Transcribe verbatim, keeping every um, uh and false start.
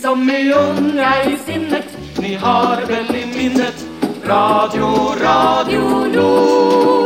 som är unga i sinnet, ni har väl i minnet Radio, Radio Nord.